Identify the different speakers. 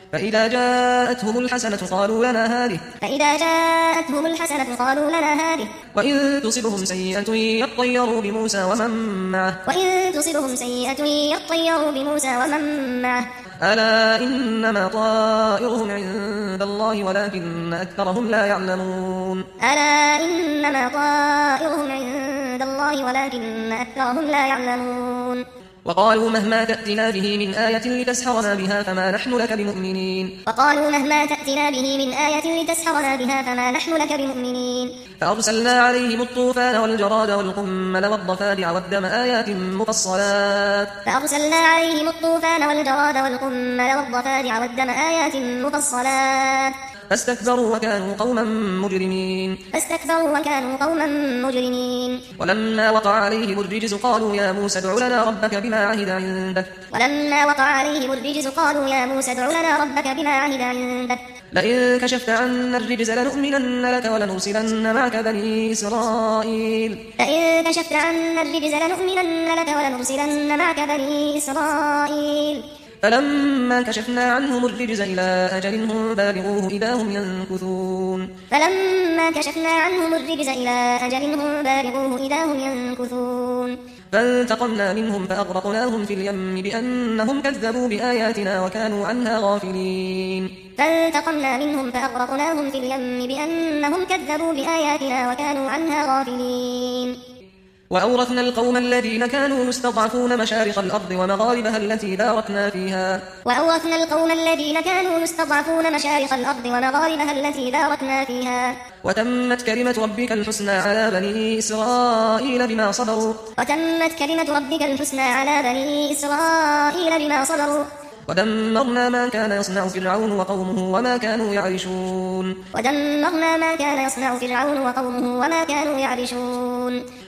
Speaker 1: فإذا جاءتهم الحسنة قالوا لنا هذه وإن تصبهم سيئة يطيروا بموسى ومن معه ألا إنما طائرهم عند الله ولكن أكثرهم لا يعلمون وقالوا مهما تأتنا به من آية لتسحرنا بها فما نحن لك بمؤمنين فأرسلنا عليهم الطوفان والجراد والقمل والضفادع والدم آيات مفصلات فاستكبروا وكانوا قوما مجرمين ولما وقع عليهم الرجز قالوا يا موسى ادع لنا ربك بما عهد عندك لئن كشفت عنا الرجز لنؤمنن لك ولنرسلن معك بني إسرائيل فلما كشفنا عنهم الرجز إلى أجل هم بالغوه إذا هم ينكثون فانتقمنا منهم فأغرقناهم في اليم بأنهم كذبوا بآياتنا وكانوا عنها غافلين وأورثنا القوم الذين كانوا يستضعفون مشارق الأرض ومغاربها التي باركنا فيها وتمت كلمة ربك الحسنى على بني إسرائيل بما صبروا ودمرنا ما كان يصنع فرعون وقومه وما كانوا يعرشون